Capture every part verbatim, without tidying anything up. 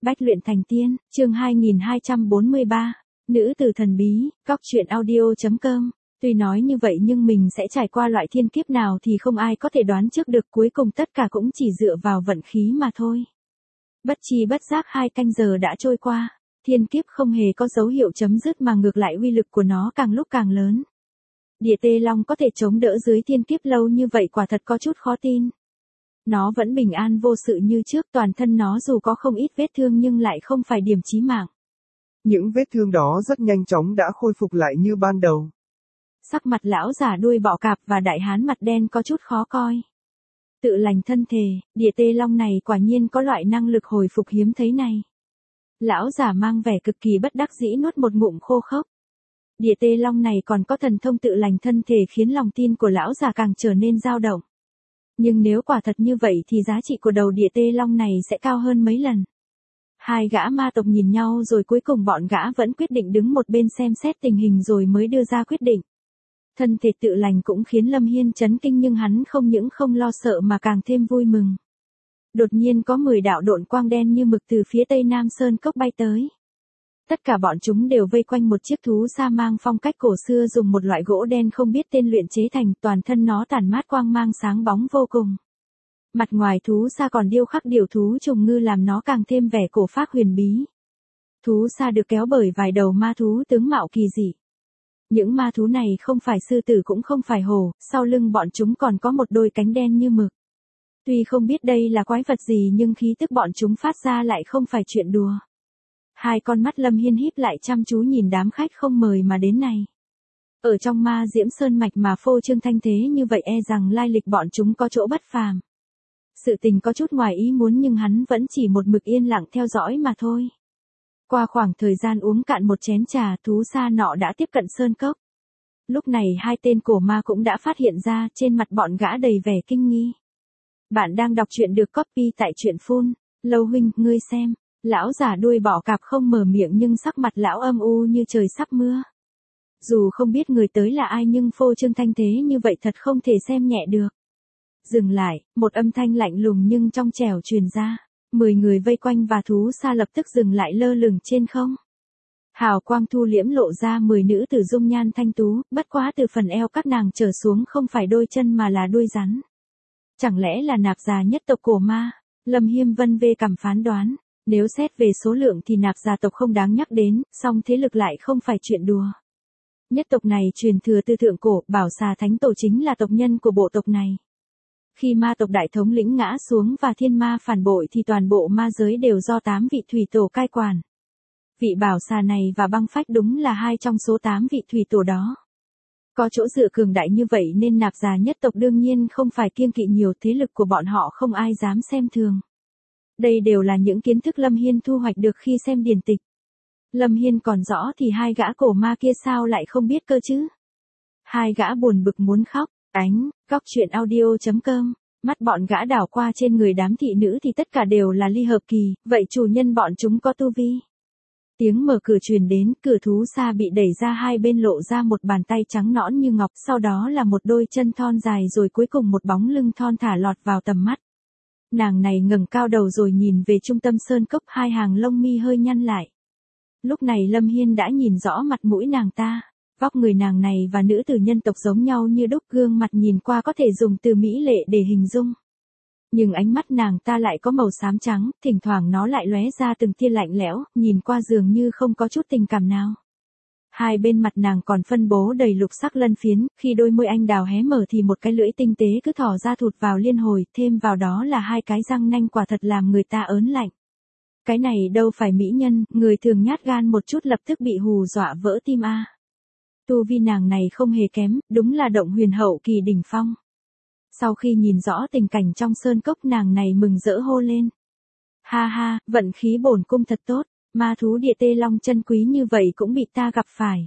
Bách luyện thành tiên, chương hai nghìn hai trăm bốn mươi ba, nữ tử thần bí, góc truyện audio.com. Tuy nói như vậy nhưng mình sẽ trải qua loại thiên kiếp nào thì không ai có thể đoán trước được, cuối cùng tất cả cũng chỉ dựa vào vận khí mà thôi. Bất chi bất giác hai canh giờ đã trôi qua, thiên kiếp không hề có dấu hiệu chấm dứt mà ngược lại uy lực của nó càng lúc càng lớn. Địa Tê Long có thể chống đỡ dưới thiên kiếp lâu như vậy quả thật có chút khó tin. Nó vẫn bình an vô sự như trước, toàn thân nó dù có không ít vết thương nhưng lại không phải điểm chí mạng. Những vết thương đó rất nhanh chóng đã khôi phục lại như ban đầu. Sắc mặt lão giả đuôi bọ cạp và đại hán mặt đen có chút khó coi. Tự lành thân thể, Địa Tê Long này quả nhiên có loại năng lực hồi phục hiếm thấy này. Lão giả mang vẻ cực kỳ bất đắc dĩ nuốt một ngụm khô khốc. Địa Tê Long này còn có thần thông tự lành thân thể khiến lòng tin của lão giả càng trở nên dao động. Nhưng nếu quả thật như vậy thì giá trị của đầu Địa Tê Long này sẽ cao hơn mấy lần. Hai gã ma tộc nhìn nhau rồi cuối cùng bọn gã vẫn quyết định đứng một bên xem xét tình hình rồi mới đưa ra quyết định. Thân thể tự lành cũng khiến Lâm Hiên chấn kinh nhưng hắn không những không lo sợ mà càng thêm vui mừng. Đột nhiên có mười đạo độn quang đen như mực từ phía tây nam sơn cốc bay tới. Tất cả bọn chúng đều vây quanh một chiếc thú sa mang phong cách cổ xưa dùng một loại gỗ đen không biết tên luyện chế thành, toàn thân nó tản mát quang mang sáng bóng vô cùng. Mặt ngoài thú sa còn điêu khắc điểu thú trùng ngư làm nó càng thêm vẻ cổ phác huyền bí. Thú sa được kéo bởi vài đầu ma thú tướng mạo kỳ dị. Những ma thú này không phải sư tử cũng không phải hổ, sau lưng bọn chúng còn có một đôi cánh đen như mực. Tuy không biết đây là quái vật gì nhưng khí tức bọn chúng phát ra lại không phải chuyện đùa. Hai con mắt Lâm Hiên híp lại chăm chú nhìn đám khách không mời mà đến này. Ở trong Ma Diễm Sơn mạch mà phô trương thanh thế như vậy e rằng lai lịch bọn chúng có chỗ bất phàm. Sự tình có chút ngoài ý muốn nhưng hắn vẫn chỉ một mực yên lặng theo dõi mà thôi. Qua khoảng thời gian uống cạn một chén trà, thú sa nọ đã tiếp cận sơn cốc. Lúc này hai tên cổ ma cũng đã phát hiện ra, trên mặt bọn gã đầy vẻ kinh nghi. Bạn đang đọc truyện được copy tại truyện phun. Lâu huynh, ngươi xem. Lão giả đuôi bọ cạp không mở miệng nhưng sắc mặt lão âm u như trời sắp mưa. Dù không biết người tới là ai nhưng phô trương thanh thế như vậy thật không thể xem nhẹ được. Dừng lại, một âm thanh lạnh lùng nhưng trong trẻo truyền ra. Mười người vây quanh và thú sa lập tức dừng lại lơ lửng trên không. Hào quang thu liễm lộ ra mười nữ tử dung nhan thanh tú, bất quá từ phần eo các nàng trở xuống không phải đôi chân mà là đuôi rắn. Chẳng lẽ là nạp già nhất tộc cổ ma? Lâm Hiên vân vê cằm phán đoán. Nếu xét về số lượng thì nạp gia tộc không đáng nhắc đến, song thế lực lại không phải chuyện đùa. Nhất tộc này truyền thừa từ thượng cổ, Bảo Xà Thánh Tổ chính là tộc nhân của bộ tộc này. Khi ma tộc đại thống lĩnh ngã xuống và thiên ma phản bội thì toàn bộ ma giới đều do tám vị thủy tổ cai quản. Vị Bảo Xà này và Băng Phách đúng là hai trong số tám vị thủy tổ đó. Có chỗ dựa cường đại như vậy nên nạp gia nhất tộc đương nhiên không phải kiêng kỵ nhiều, thế lực của bọn họ không ai dám xem thường. Đây đều là những kiến thức Lâm Hiên thu hoạch được khi xem điển tịch. Lâm Hiên còn rõ thì hai gã cổ ma kia sao lại không biết cơ chứ? Hai gã buồn bực muốn khóc, ánh, góc truyện audio.com, mắt bọn gã đảo qua trên người đám thị nữ thì tất cả đều là ly hợp kỳ, vậy chủ nhân bọn chúng có tu vi. Tiếng mở cửa truyền đến, cửa thú sa bị đẩy ra, hai bên lộ ra một bàn tay trắng nõn như ngọc, sau đó là một đôi chân thon dài rồi cuối cùng một bóng lưng thon thả lọt vào tầm mắt. Nàng này ngẩng cao đầu rồi nhìn về trung tâm sơn cốc, hai hàng lông mi hơi nhăn lại. Lúc này Lâm Hiên đã nhìn rõ mặt mũi nàng ta, vóc người nàng này và nữ tử nhân tộc giống nhau như đúc, gương mặt nhìn qua có thể dùng từ mỹ lệ để hình dung. Nhưng ánh mắt nàng ta lại có màu xám trắng, thỉnh thoảng nó lại lóe ra từng tia lạnh lẽo, nhìn qua dường như không có chút tình cảm nào. Hai bên mặt nàng còn phân bố đầy lục sắc lân phiến, khi đôi môi anh đào hé mở thì một cái lưỡi tinh tế cứ thò ra thụt vào liên hồi, thêm vào đó là hai cái răng nanh quả thật làm người ta ớn lạnh. Cái này đâu phải mỹ nhân, người thường nhát gan một chút lập tức bị hù dọa vỡ tim a. Tu vi nàng này không hề kém, đúng là động huyền hậu kỳ đỉnh phong. Sau khi nhìn rõ tình cảnh trong sơn cốc nàng này mừng rỡ hô lên. Ha ha, vận khí bổn cung thật tốt. Ma thú Địa Tê Long chân quý như vậy cũng bị ta gặp phải.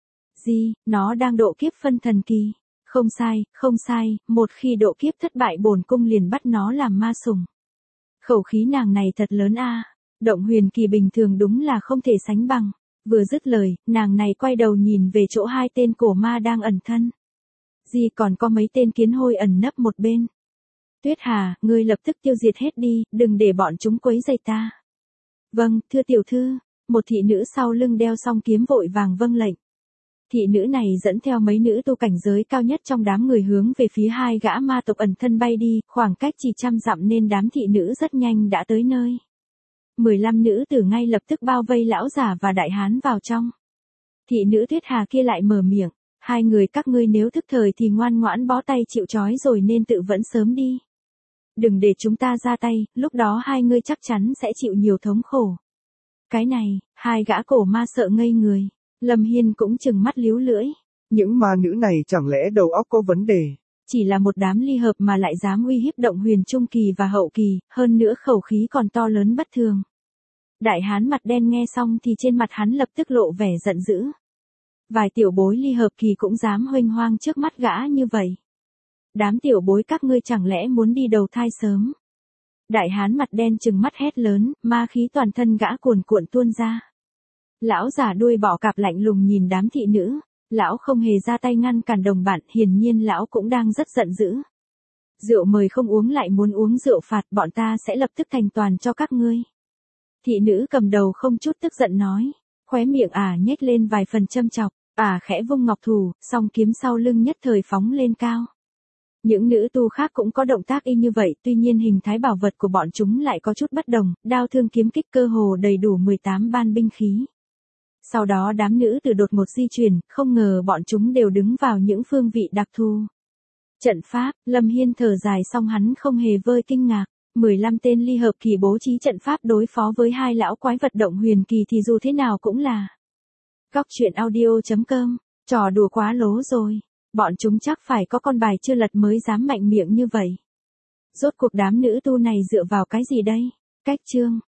Gì, nó đang độ kiếp phân thần kỳ. Không sai, không sai, một khi độ kiếp thất bại bổn cung liền bắt nó làm ma sủng. Khẩu khí nàng này thật lớn a, động huyền kỳ bình thường đúng là không thể sánh bằng. Vừa dứt lời, nàng này quay đầu nhìn về chỗ hai tên cổ ma đang ẩn thân. Gì còn có mấy tên kiến hôi ẩn nấp một bên. Tuyết Hà, ngươi lập tức tiêu diệt hết đi, đừng để bọn chúng quấy rầy ta. Vâng, thưa tiểu thư, một thị nữ sau lưng đeo song kiếm vội vàng vâng lệnh. Thị nữ này dẫn theo mấy nữ tu cảnh giới cao nhất trong đám người hướng về phía hai gã ma tộc ẩn thân bay đi, khoảng cách chỉ trăm dặm nên đám thị nữ rất nhanh đã tới nơi. mười lăm nữ tử ngay lập tức bao vây lão giả và đại hán vào trong. Thị nữ Tuyết Hà kia lại mở miệng, hai người các ngươi nếu thức thời thì ngoan ngoãn bó tay chịu trói rồi nên tự vẫn sớm đi. Đừng để chúng ta ra tay, lúc đó hai ngươi chắc chắn sẽ chịu nhiều thống khổ. Cái này, hai gã cổ ma sợ ngây người. Lâm Hiên cũng chừng mắt líu lưỡi. Những ma nữ này chẳng lẽ đầu óc có vấn đề? Chỉ là một đám ly hợp mà lại dám uy hiếp động huyền trung kỳ và hậu kỳ, hơn nữa khẩu khí còn to lớn bất thường. Đại hán mặt đen nghe xong thì trên mặt hắn lập tức lộ vẻ giận dữ. Vài tiểu bối ly hợp kỳ cũng dám huênh hoang trước mắt gã như vậy. Đám tiểu bối các ngươi chẳng lẽ muốn đi đầu thai sớm? Đại hán mặt đen trừng mắt hét lớn, ma khí toàn thân gã cuồn cuộn tuôn ra. Lão giả đuôi bọ cạp lạnh lùng nhìn đám thị nữ, lão không hề ra tay ngăn cản đồng bạn, hiển nhiên lão cũng đang rất giận dữ. Rượu mời không uống lại muốn uống rượu phạt, bọn ta sẽ lập tức thành toàn cho các ngươi. Thị nữ cầm đầu không chút tức giận nói, khóe miệng ả nhếch lên vài phần châm chọc, ả khẽ vung ngọc thủ, song kiếm sau lưng nhất thời phóng lên cao. Những nữ tu khác cũng có động tác y như vậy, tuy nhiên hình thái bảo vật của bọn chúng lại có chút bất đồng, đao thương kiếm kích cơ hồ đầy đủ mười tám ban binh khí. Sau đó đám nữ tử đột ngột di chuyển, không ngờ bọn chúng đều đứng vào những phương vị đặc thù. Trận pháp, Lâm Hiên thở dài xong hắn không hề vơi kinh ngạc. mười lăm tên ly hợp kỳ bố trí trận pháp đối phó với hai lão quái vật động huyền kỳ thì dù thế nào cũng là. Góc truyện audio chấm com, trò đùa quá lố rồi. Bọn chúng chắc phải có con bài chưa lật mới dám mạnh miệng như vậy. Rốt cuộc đám nữ tu này dựa vào cái gì đây? Cách chương